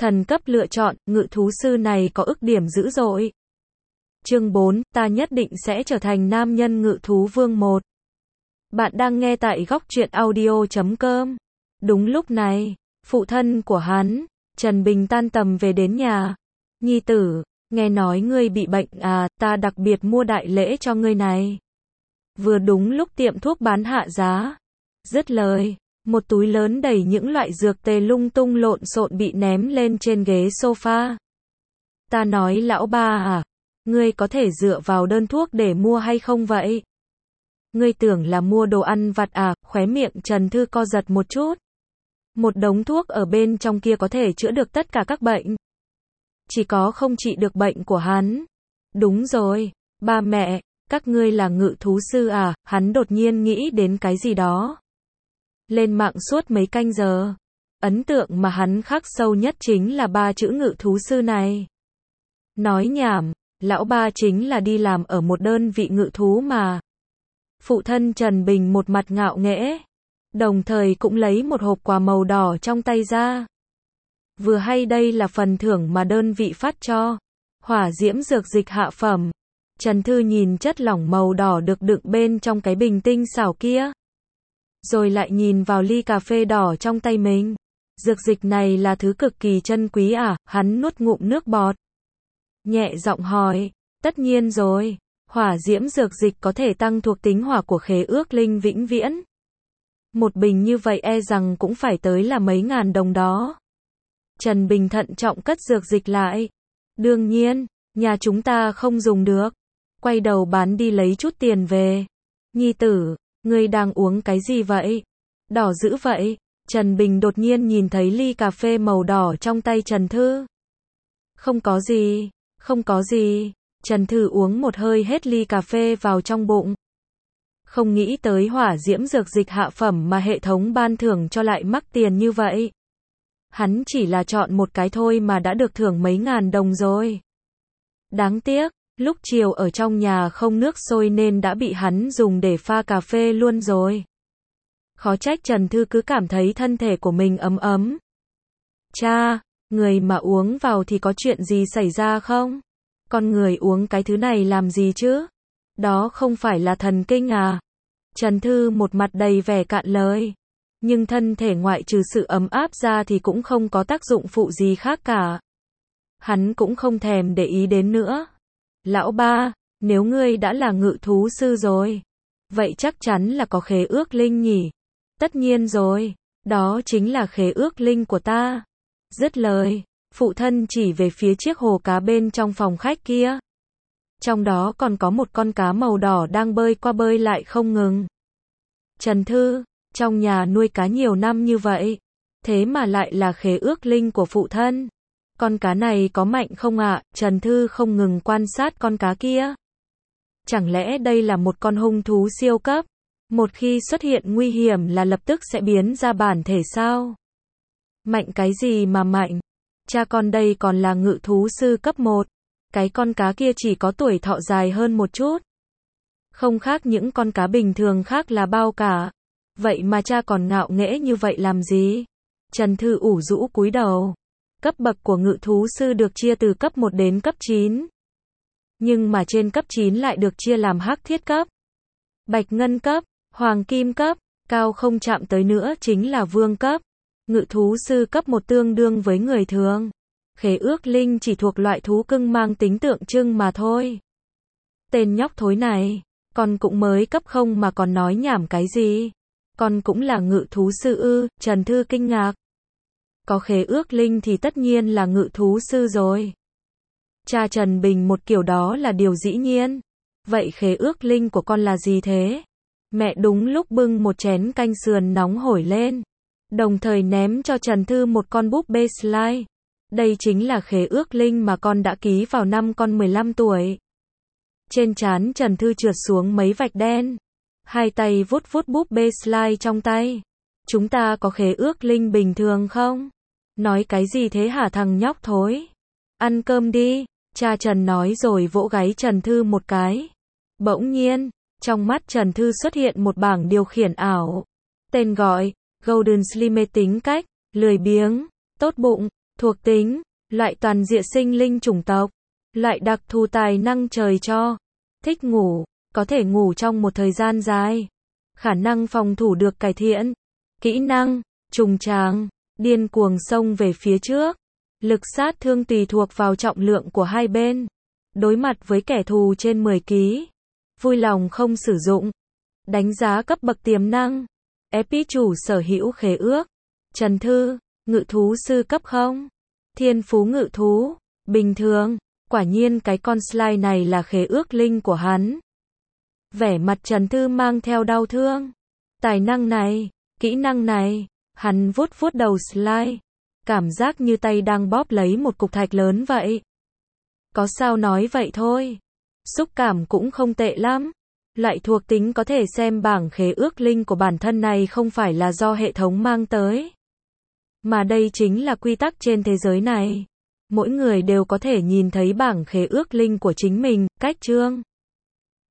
Thần cấp lựa chọn, ngự thú sư này có ức điểm dữ dội. Chương 4, ta nhất định sẽ trở thành nam nhân ngự thú vương 1. Bạn đang nghe tại góc truyện audio.com. Đúng lúc này, phụ thân của hắn, Trần Bình tan tầm về đến nhà. Nhi tử, nghe nói ngươi bị bệnh à, ta đặc biệt mua đại lễ cho ngươi này. Vừa đúng lúc tiệm thuốc bán hạ giá. Dứt lời, một túi lớn đầy những loại dược tề lung tung lộn xộn bị ném lên trên ghế sofa. Ta nói lão ba à, ngươi có thể dựa vào đơn thuốc để mua hay không vậy? Ngươi tưởng là mua đồ ăn vặt à? Khóe miệng Trần Thư co giật một chút. Một đống thuốc ở bên trong kia có thể chữa được tất cả các bệnh. Chỉ có không trị được bệnh của hắn. Đúng rồi, ba mẹ, các ngươi là ngự thú sư à? Hắn đột nhiên nghĩ đến cái gì đó. Lên mạng suốt mấy canh giờ. Ấn tượng mà hắn khắc sâu nhất chính là 3 chữ ngự thú sư này. Nói nhảm, lão ba chính là đi làm ở một đơn vị ngự thú mà. Phụ thân Trần Bình một mặt ngạo nghễ, đồng thời cũng lấy một hộp quà màu đỏ trong tay ra. Vừa hay đây là phần thưởng mà đơn vị phát cho. Hỏa diễm dược dịch hạ phẩm. Trần Thư nhìn chất lỏng màu đỏ được đựng bên trong cái bình tinh xảo kia. Rồi lại nhìn vào ly cà phê đỏ trong tay mình. Dược dịch này là thứ cực kỳ chân quý à? Hắn nuốt ngụm nước bọt. Nhẹ giọng hỏi, tất nhiên rồi, hỏa diễm dược dịch có thể tăng thuộc tính hỏa của khế ước linh vĩnh viễn. Một bình như vậy e rằng cũng phải tới là mấy ngàn đồng đó. Trần Bình thận trọng cất dược dịch lại. Đương nhiên, nhà chúng ta không dùng được. Quay đầu bán đi lấy chút tiền về. Nhi tử, ngươi đang uống cái gì vậy? Đỏ dữ vậy. Trần Bình đột nhiên nhìn thấy ly cà phê màu đỏ trong tay Trần Thư. Không có gì, không có gì. Trần Thư uống một hơi hết ly cà phê vào trong bụng. Không nghĩ tới hỏa diễm dược dịch hạ phẩm mà hệ thống ban thưởng cho lại mắc tiền như vậy. Hắn chỉ là chọn một cái thôi mà đã được thưởng mấy ngàn đồng rồi. Đáng tiếc, lúc chiều ở trong nhà không nước sôi nên đã bị hắn dùng để pha cà phê luôn rồi. Khó trách Trần Thư cứ cảm thấy thân thể của mình ấm ấm. Cha, người mà uống vào thì có chuyện gì xảy ra không? Con người uống cái thứ này làm gì chứ? Đó không phải là thần kinh à? Trần Thư một mặt đầy vẻ cạn lời. Nhưng thân thể ngoại trừ sự ấm áp ra thì cũng không có tác dụng phụ gì khác cả. Hắn cũng không thèm để ý đến nữa. Lão ba, nếu ngươi đã là ngự thú sư rồi, vậy chắc chắn là có khế ước linh nhỉ? Tất nhiên rồi, đó chính là khế ước linh của ta. Dứt lời, phụ thân chỉ về phía chiếc hồ cá bên trong phòng khách kia. Trong đó còn có một con cá màu đỏ đang bơi qua bơi lại không ngừng. Trần Thư, trong nhà nuôi cá nhiều năm như vậy, thế mà lại là khế ước linh của phụ thân. Con cá này có mạnh không ạ? Trần Thư không ngừng quan sát con cá kia. Chẳng lẽ đây là một con hung thú siêu cấp? Một khi xuất hiện nguy hiểm là lập tức sẽ biến ra bản thể sao? Mạnh cái gì mà mạnh? Cha con đây còn là ngự thú sư cấp 1. Cái con cá kia chỉ có tuổi thọ dài hơn một chút. Không khác những con cá bình thường khác là bao cả. Vậy mà cha còn ngạo nghễ như vậy làm gì? Trần Thư ủ rũ cúi đầu. Cấp bậc của ngự thú sư được chia từ cấp 1 đến cấp 9. Nhưng mà trên cấp 9 lại được chia làm hắc thiết cấp, bạch ngân cấp, hoàng kim cấp, cao không chạm tới nữa chính là vương cấp. Ngự thú sư cấp 1 tương đương với người thường. Khế ước linh chỉ thuộc loại thú cưng mang tính tượng trưng mà thôi. Tên nhóc thối này, con cũng mới cấp 0 mà còn nói nhảm cái gì? Con cũng là ngự thú sư ư? Trần Thư kinh ngạc. Có khế ước linh thì tất nhiên là ngự thú sư rồi. Cha Trần Bình một kiểu đó là điều dĩ nhiên. Vậy khế ước linh của con là gì thế? Mẹ đúng lúc bưng một chén canh sườn nóng hổi lên, đồng thời ném cho Trần Thư một con búp bê slime. Đây chính là khế ước linh mà con đã ký vào năm con 15 tuổi. Trên trán Trần Thư trượt xuống mấy vạch đen. Hai tay vuốt vuốt búp bê slime trong tay. Chúng ta có khế ước linh bình thường không? Nói cái gì thế hả thằng nhóc thối? Ăn cơm đi, cha Trần nói rồi vỗ gáy Trần Thư một cái. Bỗng nhiên, trong mắt Trần Thư xuất hiện một bảng điều khiển ảo. Tên gọi, Golden Slim tính cách, lười biếng, tốt bụng, Thuộc tính, loại toàn diện sinh linh chủng tộc, loại đặc thù tài năng trời cho, thích ngủ, có thể ngủ trong một thời gian dài, khả năng phòng thủ được cải thiện, kỹ năng, trùng tràng, điên cuồng xông về phía trước, lực sát thương tùy thuộc vào trọng lượng của hai bên, đối mặt với kẻ thù trên 10 kg, vui lòng không sử dụng, đánh giá cấp bậc tiềm năng, EP chủ sở hữu khế ước, Trần Thư, ngự thú sư cấp 0, thiên phú ngự thú, bình thường, quả nhiên cái con slide này là khế ước linh của hắn. Vẻ mặt Trần Thư mang theo đau thương, tài năng này, kỹ năng này, hắn vuốt vuốt đầu slide, cảm giác như tay đang bóp lấy một cục thạch lớn vậy. Có sao nói vậy thôi, xúc cảm cũng không tệ lắm. Loại thuộc tính có thể xem bảng khế ước linh của bản thân này không phải là do hệ thống mang tới, mà đây chính là quy tắc trên thế giới này. Mỗi người đều có thể nhìn thấy bảng khế ước linh của chính mình, cách chương.